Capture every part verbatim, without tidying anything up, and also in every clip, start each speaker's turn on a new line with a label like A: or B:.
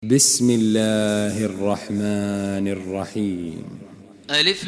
A: بسم الله الرحمن الرحيم.
B: ألف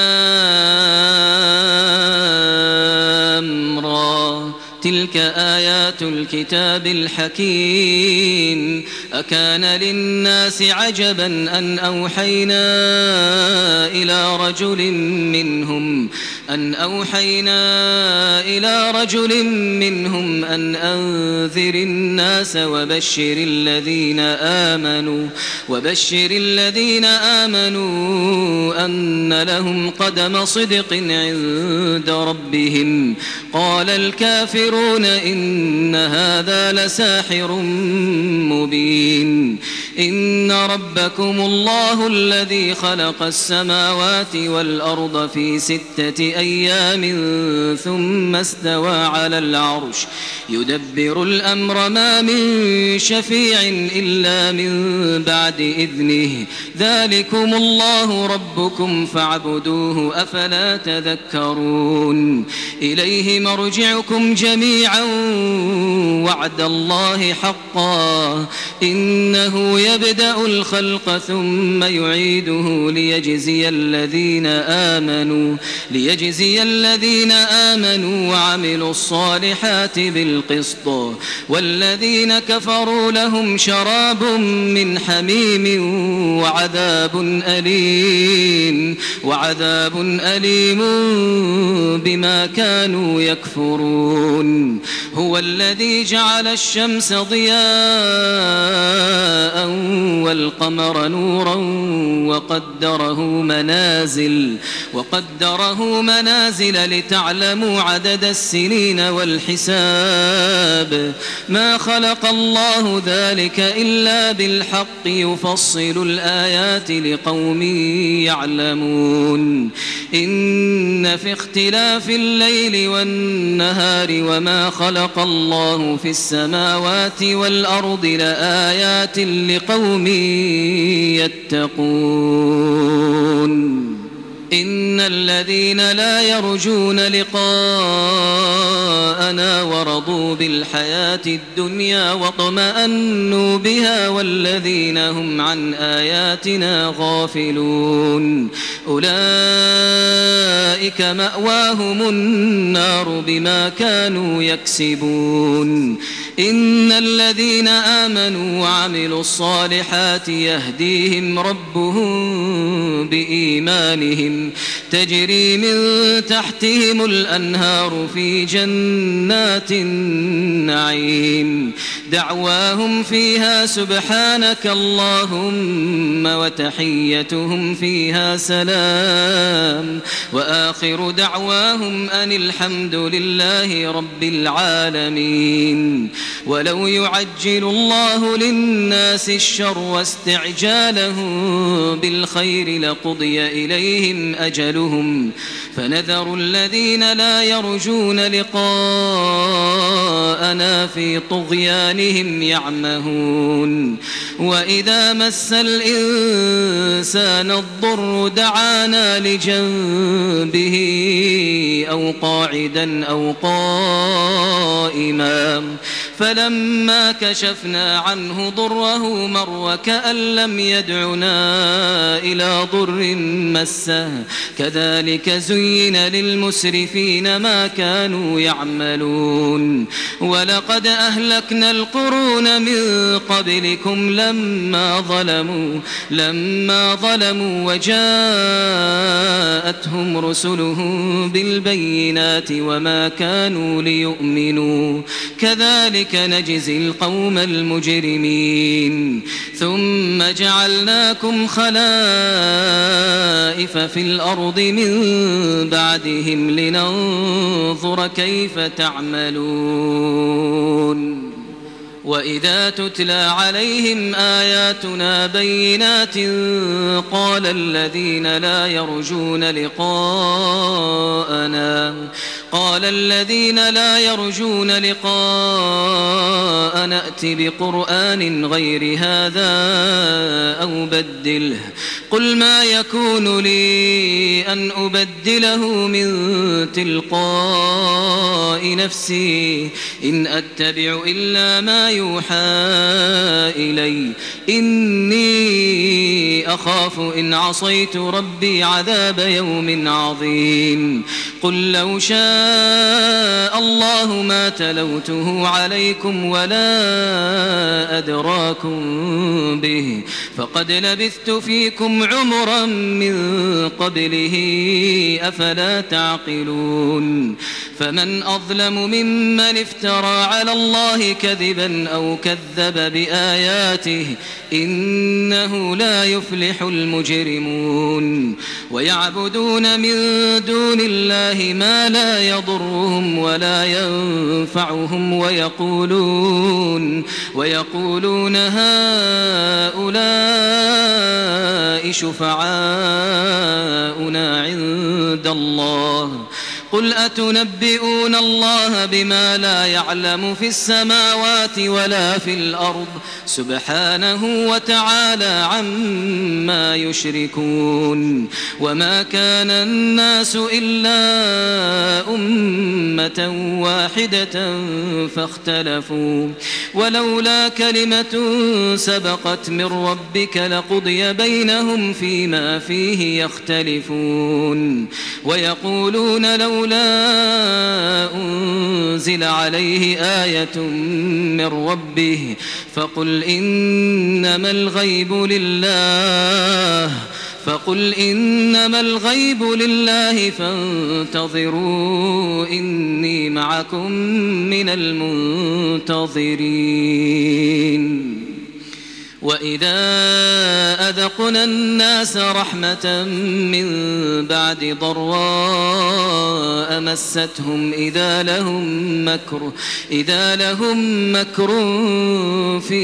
B: لام را تلك آيات الكتاب الحكيم. أكان للناس عجبا أن أوحينا إلى رجل منهم أن أوحينا إلى رجل منهم أن أنذر الناس وبشر الذين آمنوا وبشر الذين آمنوا أن لهم قدم صدق عند ربهم. قال الكافرون إن هذا لساحر مبين. إن ربكم الله الذي خلق السماوات والأرض في ستة أيام ثم استوى على العرش يدبر الأمر ما من شفيع إلا من بعد إذنه. ذلكم الله ربكم فاعبدوه أفلا تذكرون. إليه مرجعكم جميعا وعد الله حقا إنه يبدأ الخلق ثم يعيده ليجزي الذين آمنوا ليجزي الذين آمنوا وعملوا الصالحات بالقسط والذين كفروا لهم شراب من حميم وعذاب أليم وعذاب أليم بما كانوا يكفرون. هو الذي جعل الشمس ضياء والقمر نورا وقدره منازل وقدره منازل لتعلموا عدد السنين والحساب. ما خلق الله ذلك إلا بالحق يفصل الآيات لقوم يعلمون. إن في اختلاف الليل والنهار وما خلق الله في السماوات والأرض لآيات لقوم يتقون. إن الذين لا يرجون لقاءنا ورضوا بالحياة الدنيا واطمأنوا بها والذين هم عن آياتنا غافلون أولئك مأواهم النار بما كانوا يكسبون. إن الذين آمنوا وعملوا الصالحات يهديهم ربهم بإيمانهم تجري من تحتهم الأنهار في جنات النعيم. دعواهم فيها سبحانك اللهم وتحيتهم فيها سلام وآخر دعواهم أن الحمد لله رب العالمين. ولو يعجل الله للناس الشر واستعجالهم بالخير لقضي إليهم أجلهم فنذر الذين لا يرجون لقاءنا في طغيانهم يعمهون. وإذا مس الإنسان الضر دعانا لجنبه أو قاعدا أو قائما فلما كشفنا عنه ضره مر وكأن لم يدعنا إلى ضر مسه كذلك زين للمسرفين ما كانوا يعملون. ولقد أهلكنا القرون من قبلكم لما ظلموا لما ظلموا وجاءتهم رسلهم بالبينات وما كانوا ليؤمنوا كذلك نجزي القوم المجرمين. ثم جعلناكم خلائف في الأرض من بعدهم لننظر كيف تعملون. وإذا تتلى عليهم آياتنا بينات قال الذين لا يرجون لقاءنا قال الذين لا يرجون لقاءنا ائت بقرآن غير هذا أو بدله قل ما يكون لي أن أبدله من تلقاء نفسي إن أتبع إلا ما يوحى إلي إني أخاف إن عصيت ربي عذاب يوم عظيم قل لو شاء الله ما تلوته عليكم ولا أدراكم به فقد لبثت فيكم عمرا من قبله أفلا تعقلون فمن أظلم ممن افترى على الله كذبا أو كذب بآياته إنه لا يفلح المجرمون ويعبدون من دون الله ما لا يضرهم ولا ينفعهم ويقولون ويقولون هؤلاء شفعاؤنا عند الله قل أتنبئون الله بما لا يعلم في السماوات ولا في الأرض سبحانه وتعالى عما يشركون وما كان الناس إلا أمة واحدة فاختلفوا ولولا كلمة سبقت من ربك لقضي بينهم فيما فيه يختلفون ويقولون لولا أنزل عليه آية من ربه فقل إنما الغيب لله فقل إنما الغيب لله فانتظروا إني معكم من المنتظرين وإذا أذقنا الناس رحمة من بعد ضراء مستهم إذا لهم مكر إذا لهم مكر في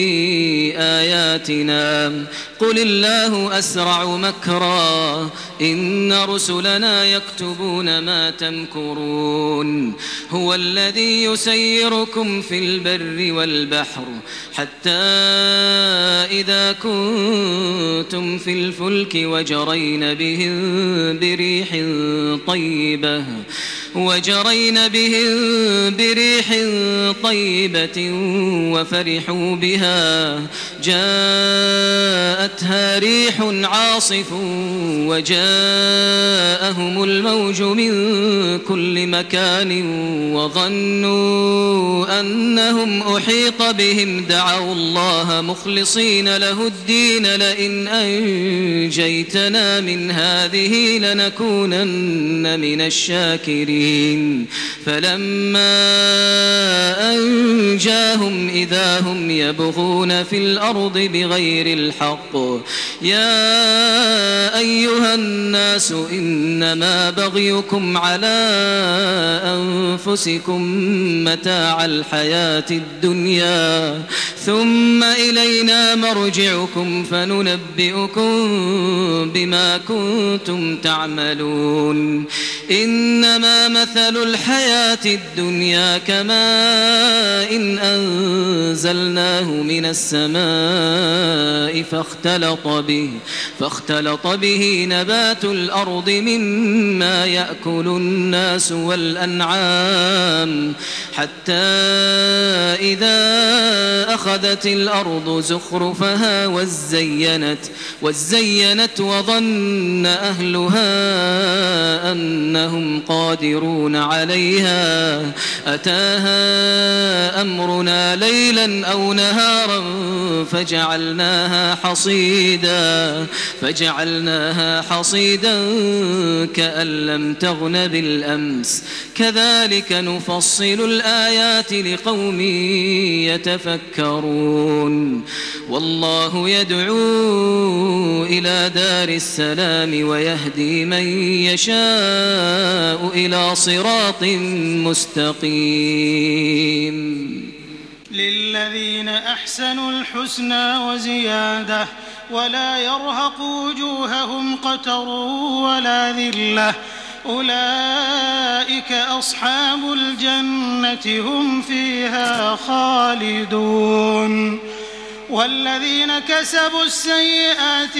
B: آياتنا قل الله أسرع مكرا إن رسلنا يكتبون ما تمكرون هو الذي يسيركم في البر والبحر حتى إذا كنتم في الفلك وجرين بهم بريح طيبة وجرين بهم بريح طيبة وفرحوا بها جاءتها ريح عاصف وجاءهم الموج من كل مكان وظنوا أنهم أحيط بهم دعوا الله مخلصين له الدين لئن أنجيتنا من هذه لنكونن من الشاكرين فلما أنجاهم إذا هم يبغون في الأرض بغير الحق يا أيها الناس إنما بغيكم على أنفسكم متاع الحياة الدنيا ثم إلينا مرجعكم فننبئكم بما كنتم تعملون إنما مثل الحياة الدنيا كماء إن أنزلناه من السماء فاختلط به فاختلط به نبات الأرض مما يأكل الناس والأنعام حتى إذا أخذت الأرض زخرفها وزينت وزينت وظن أهلها أنهم قادرون عليها أتاها أمرنا ليلا أو نهارا فجعلناها حصيدا فجعلناها حصيدا كأن لم تغن بالأمس كذلك نفصل الآيات لقوم يتفكرون والله يدعو إلى دار السلام ويهدي من يشاء إلى صراط مستقيم
C: للذين أحسنوا الحسنى وزيادة ولا يرهق وجوههم قتر ولا ذلة أولئك أصحاب الجنة هم فيها خالدون والذين كسبوا السيئات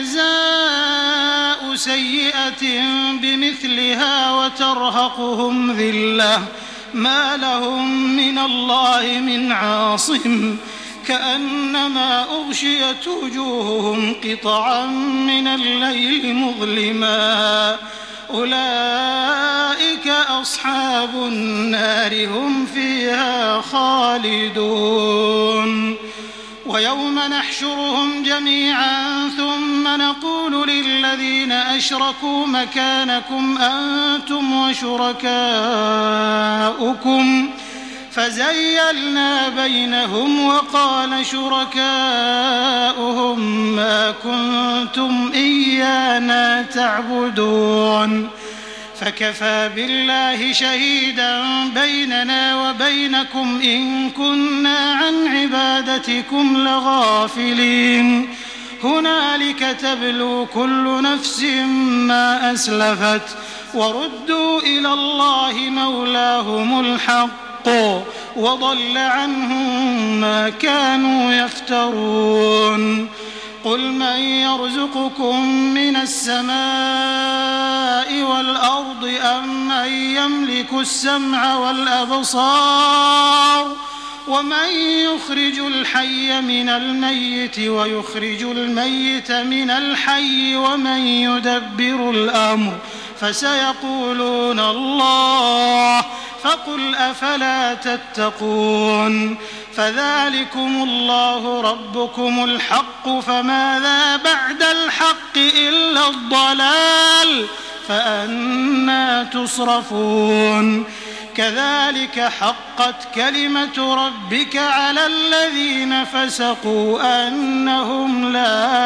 C: جزاء سيئة بمثلها وترهقهم ذلة ما لهم من الله من عاصم كأنما أغشيت وجوههم قطعا من الليل مظلما أولئك أصحاب النار هم فيها خالدون ويوم نحشرهم جميعا ثم نقول للذين أشركوا مكانكم أنتم وشركاؤكم فزيلنا بينهم وقال شركاؤهم ما كنتم إيانا تعبدون فكفى بالله شهيدا بيننا وبينكم إن كنا عن عبادتكم لغافلين هنالك تبلو كل نفس ما أسلفت وردوا إلى الله مولاهم الحق وضل عنهم ما كانوا يفترون قل من يرزقكم من السماء والأرض أم من يملك السمع والأبصار ومن يخرج الحي من الميت ويخرج الميت من الحي ومن يدبر الأمر فسيقولون الله فقل أفلا تتقون فذلكم الله ربكم الحق فماذا بعد الحق إلا الضلال فأنى تصرفون كذلك حقت كلمة ربك على الذين فسقوا أنهم لا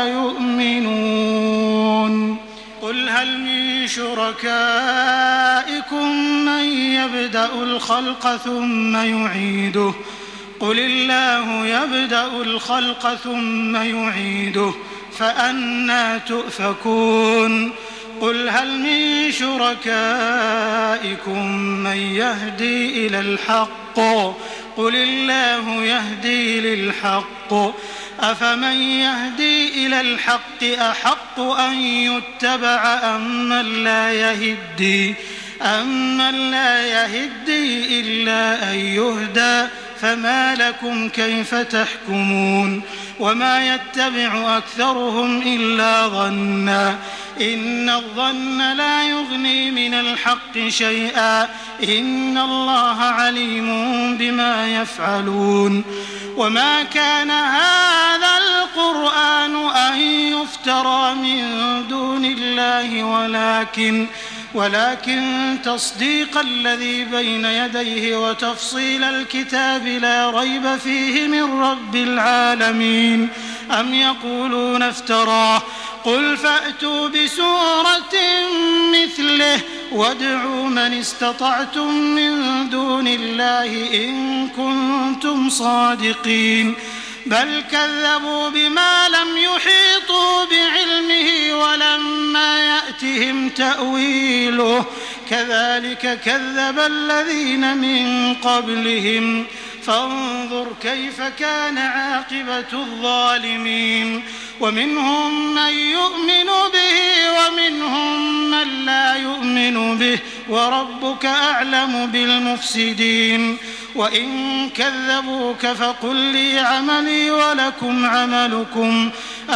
C: يؤمنون قل هل من شركائكم من يبدأ الخلق ثم يعيده قل الله يبدأ الخلق ثم يعيده فأنى تؤفكون قل هل من شركائكم من يهدي إلى الحق قل الله يهدي للحق أفمن يهدي إلى الحق أحق أن يتبع أمن لا يهدي أمن لا يهدي إلا أن يهدى فما لكم كيف تحكمون وما يتبع أكثرهم إلا ظنا إن الظن لا يغني من الحق شيئا إن الله عليم بما يفعلون وما كان هذا القرآن أن يفترى من دون الله ولكن ولكن تصديق الذي بين يديه وتفصيل الكتاب لا ريب فيه من رب العالمين أم يقولون افتراه قل فأتوا بسورة مثله وادعوا من استطعتم من دون الله إن كنتم صادقين بل كذبوا بما لم يحيطوا بعلمه ولما يأتهم تأويله كذلك كذب الذين من قبلهم فانظر كيف كان عاقبة الظالمين ومنهم من يؤمن به ومنهم من لا يؤمن به وربك أعلم بالمفسدين وإن كذبوك فقل لي عملي ولكم عملكم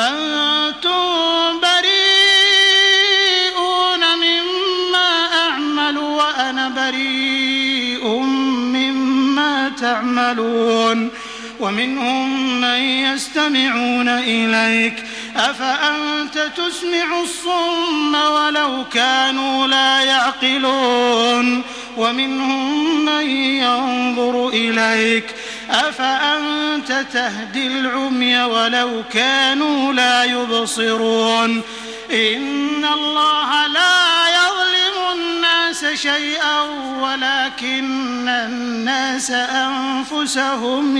C: أنتم بريئون مما أعمل وأنا بريء مما تعملون ومنهم من يستمعون إليك أفأنت تسمع الصم ولو كانوا لا يعقلون ومنهم من ينظر إليك أفأنت تهدي العمي ولو كانوا لا يبصرون إن الله لا يظلم الناس شيئا ولكن الناس أنفسهم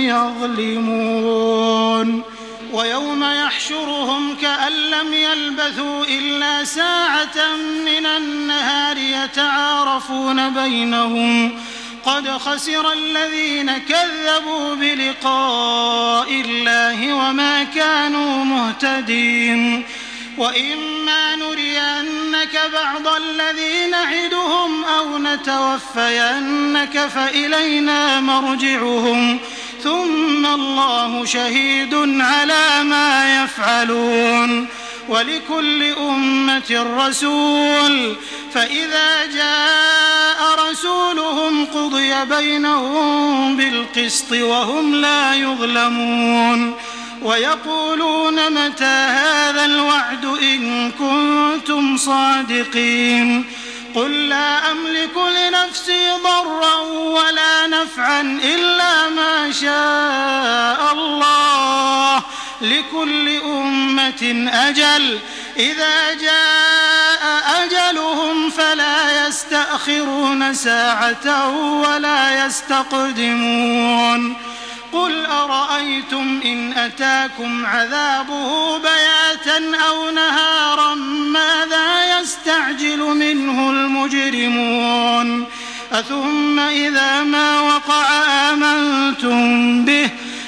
C: يظلمون ويوم يحشرهم كأن لم يلبثوا إلا ساعة من النهار يتعارفون بينهم قد خسر الذين كذبوا بلقاء الله وما كانوا مهتدين وإما نرينك بعض الذي نعدهم أو نتوفينك فإلينا مرجعهم ثم الله شهيد على ما يفعلون ولكل أمة رسول فإذا جاء رسولهم قضي بينهم بالقسط وهم لا يظلمون ويقولون متى هذا الوعد إن كنتم صادقين قل لا أملك لنفسي ضرا ولا نفعا إلا ما شاء الله لكل أمة أجل إذا جاء أجلهم فلا يستأخرون ساعة ولا يستقدمون قل أرأيتم إن أتاكم عذابه بياتا أو نهارا ماذا يستعجل منه المجرمون أثم إذا ما وقع آمنتم به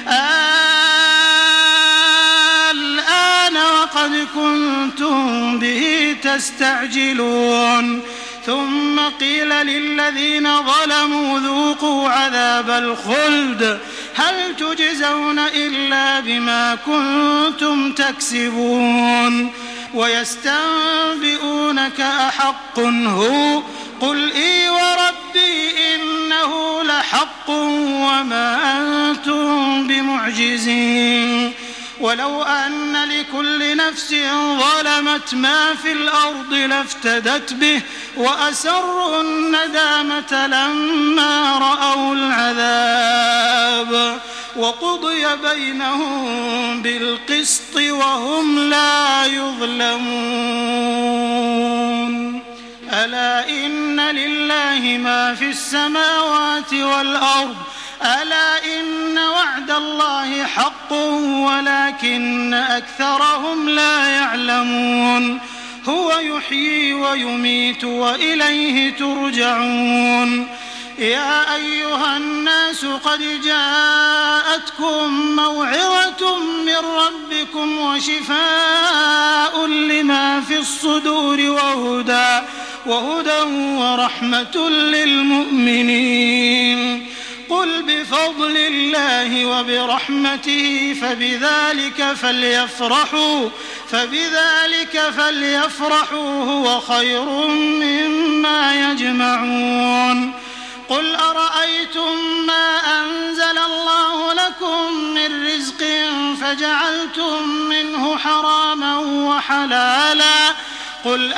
C: الآن وقد كنتم به تستعجلون ثم قيل للذين ظلموا ذوقوا عذاب الخلد هل تجزون إلا بما كنتم تكسبون ويستنبئونك أحق هو قل إي وربي إنه لحق وما أنتم بمعجزين ولو أن لكل نفس ظلمت ما في الأرض لافتدت به وأسروا الندامة لما رأوا العذاب وقضي بينهم بالقسط وهم لا يظلمون ألا إن لله ما في السماوات والأرض ألا إن وعد الله حق ولكن أكثرهم لا يعلمون هو يحيي ويميت وإليه ترجعون يا أيها الناس قد جاءتكم موعظة من ربكم وشفاء لما في الصدور وهدى وهدى ورحمة للمؤمنين قل بفضل الله وبرحمته فبذلك فليفرحوا فبذلك فليفرحوا هو خير مما يجمعون قل أرأيتم ما أنزل الله لكم من رزق فجعلتم منه حراما وحلالا قل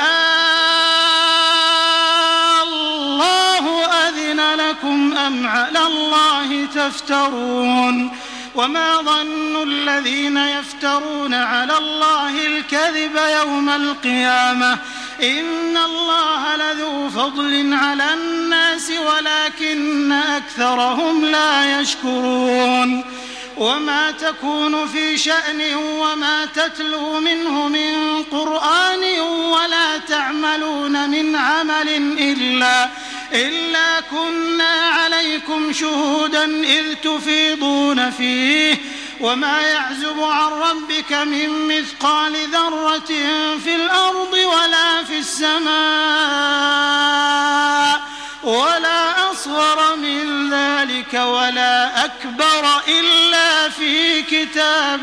C: الله أذن لكم أم على الله تفترون وما ظن الذين يفترون على الله الكذب يوم القيامة إن الله لذو فضل على الناس ولكن أكثرهم لا يشكرون وما تكون في شأن وما تتلو منه من قرآن ولا تعملون من عمل إلا إلا كنا عليكم شهودا إذ تفيضون فيه وما يعزب عن ربك من مثقال ذرة في الأرض ولا في السماء ولا أصغر من ذلك ولا أكبر إلا في كتاب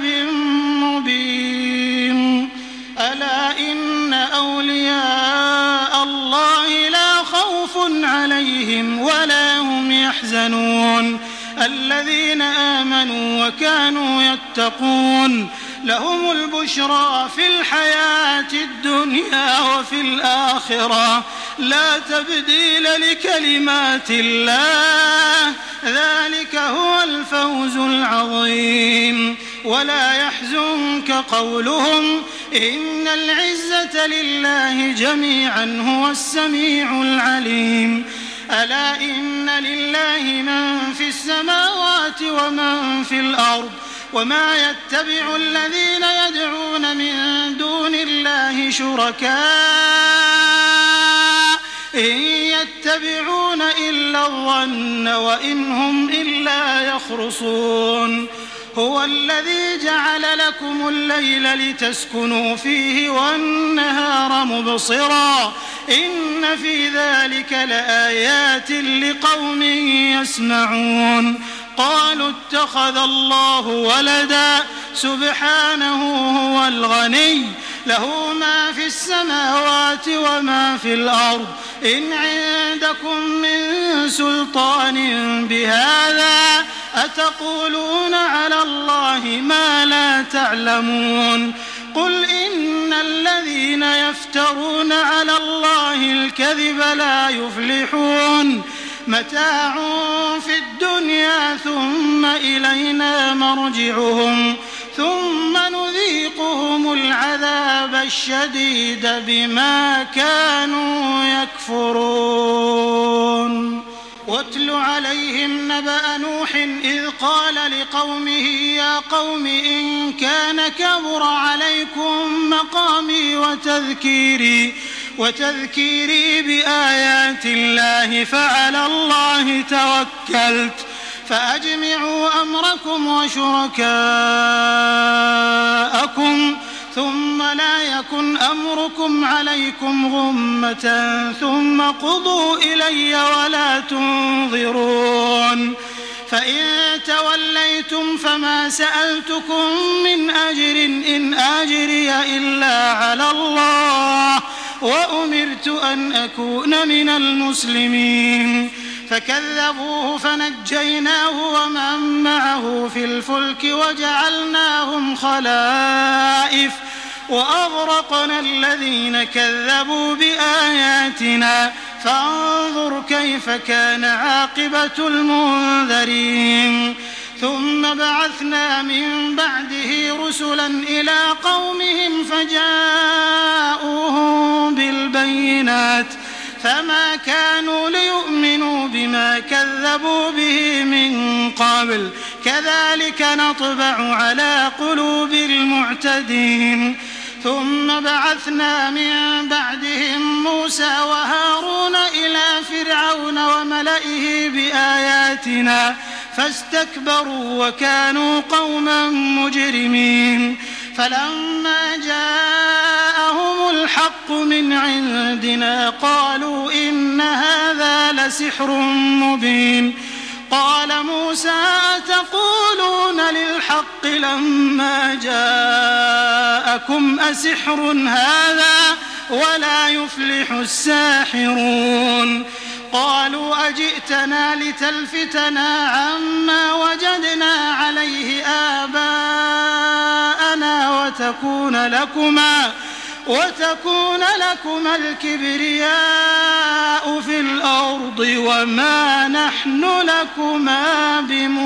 C: مبين ألا إن أولياء الله لا خوف عليهم ولا هم يحزنون الذين آمنوا وكانوا يتقون لهم البشرى في الحياة الدنيا وفي الآخرة لا تبديل لكلمات الله ذلك هو الفوز العظيم ولا يحزنك قولهم إن العزة لله جميعا هو السميع العليم ألا إن لله من في السماوات ومن في الأرض وما يتبع الذين يدعون من دون الله شركاء إن يتبعون إلا الظن وإن هم إلا يخرصون هو الذي جعل لكم الليل لتسكنوا فيه والنهار مبصرا إن في ذلك لآيات لقوم يسمعون قالوا اتخذ الله ولدا سبحانه هو الغني له ما في السماوات وما في الأرض إن عندكم من سلطان بهذا أتقولون على الله ما لا تعلمون قل إن الذين يفترون على الله الكذب لا يفلحون متاع في الدنيا ثم إلينا مرجعهم ثم نذيقهم العذاب الشديد بما كانوا يكفرون واتل عليهم نبأ نوح إذ قال لقومه يا قوم إن كان كبر عليكم مقامي وتذكيري وتذكيري بآيات الله فعلى الله توكلت فأجمعوا أمركم وشركاءكم ثم لا يكن أمركم عليكم غمة ثم قضوا إلي ولا تنظرون فإن توليتم فما سألتكم من أجر إن أجري إلا على الله وأمرت أن أكون من المسلمين فكذبوه فنجيناه ومن معه في الفلك وجعلناهم خلائف وأغرقنا الذين كذبوا بآياتنا فانظر كيف كان عاقبة المنذرين ثم بعثنا من بعده رسلا إلى قومهم فجاءوهم بالبينات فما كانوا ليؤمنوا بما كذبوا به من قبل كذلك نطبع على قلوب المعتدين ثم بعثنا من بعدهم موسى وهارون إلى فرعون وملئه بآياتنا فاستكبروا وكانوا قوما مجرمين فلما جاءهم الحق من عندنا قالوا إن هذا لسحر مبين قال موسى أتقولون للحق لما جاءكم أسحر هذا ولا يفلح الساحرون قالوا أجئتنا لتلفتنا عما وجدنا عليه آباءنا وتكون لكما وتكون لكما الكبرياء في الأرض وما نحن لكما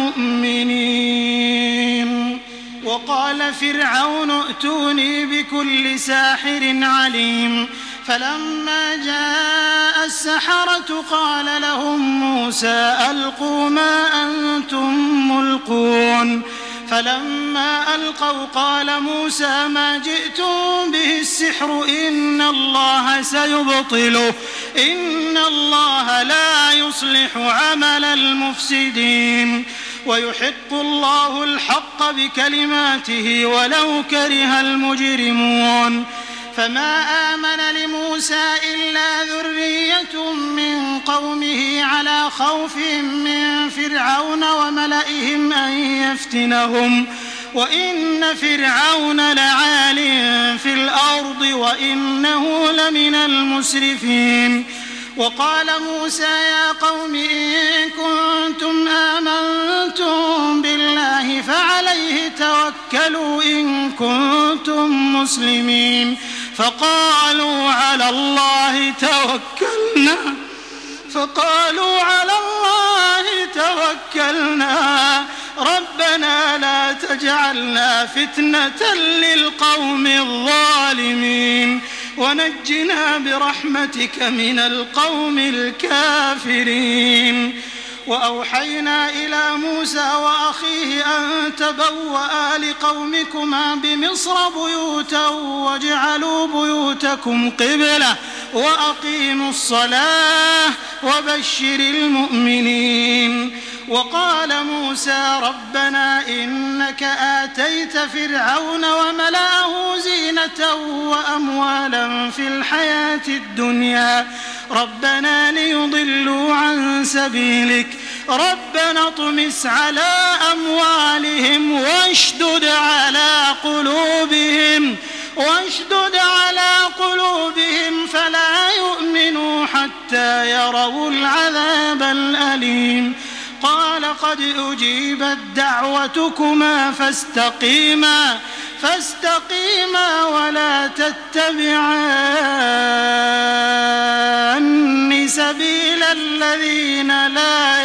C: بمؤمنين وقال فرعون ائتوني بكل ساحر عليم فلما جاء السحرة قال لهم موسى ألقوا ما أنتم ملقون فلما ألقوا قال موسى ما جئتم به السحر إن الله سيبطله إن الله لا يصلح عمل المفسدين ويحق الله الحق بكلماته ولو كره المجرمون فما آمن لموسى إلا ذرية من قومه على خوف من فرعون وملئهم أن يفتنهم وإن فرعون لعال في الأرض وإنه لمن المسرفين وقال موسى يا قوم إن كنتم آمنتم بالله فعليه توكلوا إن كنتم مسلمين فقالوا على الله توكلنا فقالوا على الله توكلنا ربنا لا تجعلنا فتنة للقوم الظالمين ونجنا برحمتك من القوم الكافرين وأوحينا إلى موسى وأخيه أن تبوأ لقومكما بمصر بيوتا واجعلوا بيوتكم قبلة وأقيموا الصلاة وبشر المؤمنين وقال موسى ربنا إنك آتيت فرعون وملأه زينة وأموالا في الحياة الدنيا ربنا ليضلوا عن سبيلك ربنا اطمس على أموالهم واشدد على قلوبهم واشدد على قلوبهم فلا يؤمنوا حتى يروا العذاب الأليم قال قد أجيبت دعوتكما فاستقيما فاستقيما ولا تتبعان سبيل الذين لا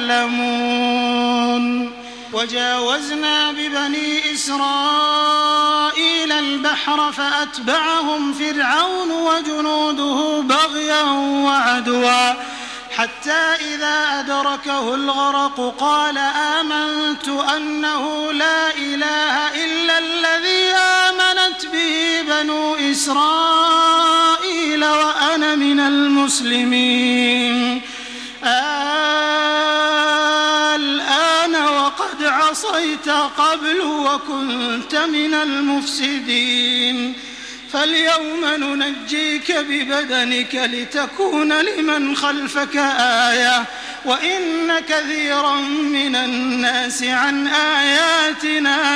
C: يعلمون وجاوزنا ببني إسرائيل البحر فأتبعهم فرعون وجنوده بغيا وعدوا حتى إذا أدركه الغرق قال آمنت أنه لا إله إلا الذي آمنت به بنو إسرائيل وأنا من المسلمين الآن وقد عصيت قبل وكنت من المفسدين فاليوم ننجيك ببدنك لتكون لمن خلفك آية وإن كثيرا من الناس عن آياتنا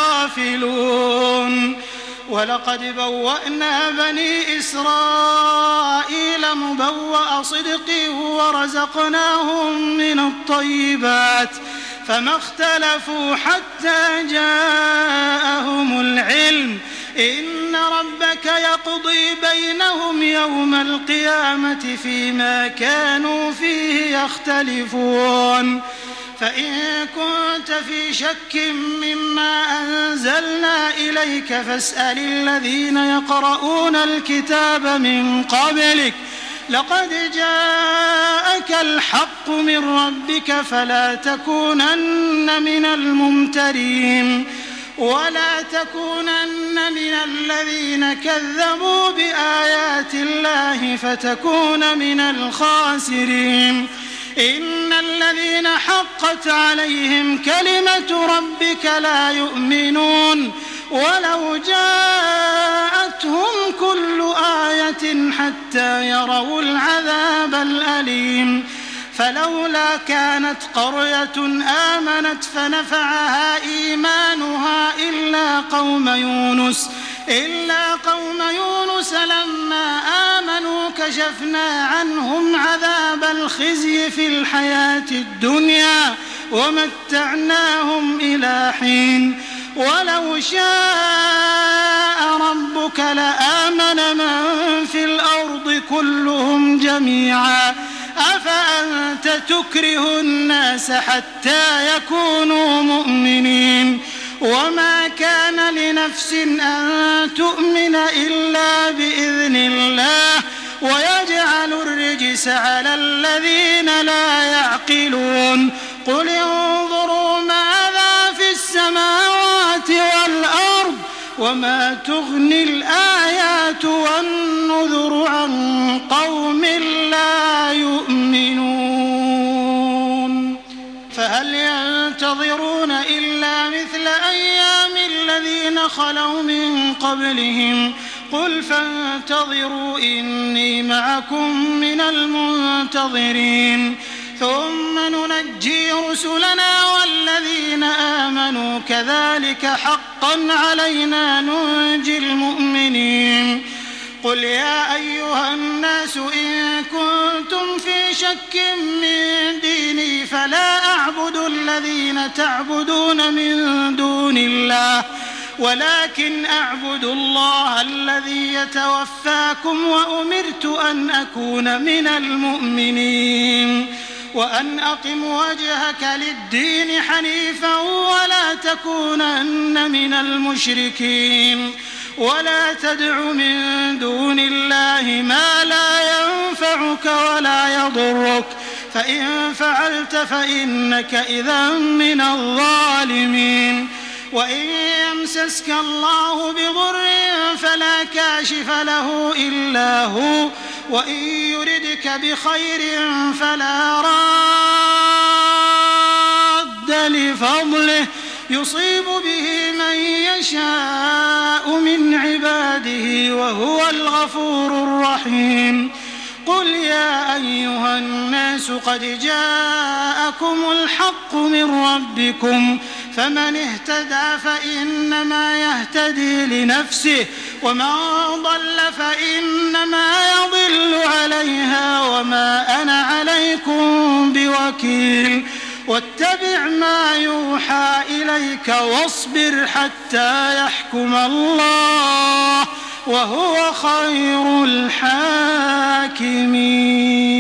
C: لغافلون ولقد بوأنا بني إسرائيل مبوأ صدق ورزقناهم من الطيبات فما اختلفوا حتى جاءهم العلم إن ربك يقضي بينهم يوم القيامة فيما كانوا فيه يختلفون فإن كنت في شك مما أنزلنا إليك فاسأل الذين يقرؤون الكتاب من قبلك لقد جاءك الحق من ربك فلا تكونن من الممترين ولا تكونن من الذين كذبوا بآيات الله فتكون من الخاسرين إن الذين حقت عليهم كلمة ربك لا يؤمنون ولو جاءتهم كل آية حتى يروا العذاب الأليم فلولا كانت قرية آمنت فنفعها إيمانها إلا قوم يونس إلا قوم يونس لما آمنوا كشفنا عنهم عذاب الخزي في الحياة الدنيا ومتعناهم إلى حين ولو شاء ربك لآمن من في الأرض كلهم جميعا أفأنت تكره الناس حتى يكونوا مؤمنين وما كان لنفس أن تؤمن إلا بإذن الله ويجعل الرجس على الذين لا يعقلون قل انظروا ماذا في السماوات والأرض وما تغني الآيات والنذر عن قوم لا يؤمنون فهل ينتظرون إلا مثل أيام الذين خلوا من قبلهم قل فانتظروا إني معكم من المنتظرين ثم ننجي رسلنا والذين آمنوا كذلك حقا علينا ننجي المؤمنين قل يا أيها الناس إن كنتم في شك من ديني فلا أعبد الذين تعبدون من دون الله ولكن أعبد الله الذي يتوفاكم وأمرت أن أكون من المؤمنين وأن أقم وجهك للدين حنيفا ولا تكونن من المشركين ولا تدع من دون الله ما لا ينفعك ولا يضرك فإن فعلت فإنك إذا من الظالمين وإن يمسسك الله بضر فلا كاشف له إلا هو وإن يردك بخير فلا راد رد لفضله يصيب به من يشاء من عباده وهو الغفور الرحيم. قل يا أيها الناس قد جاءكم الحق من ربكم فمن اهتدى فإنما يهتدي لنفسه ومن ضل فإنما يضل عليها وما أنا عليكم بوكيل. واتبع ما يوحى إليك واصبر حتى يحكم الله وهو خير الحاكمين.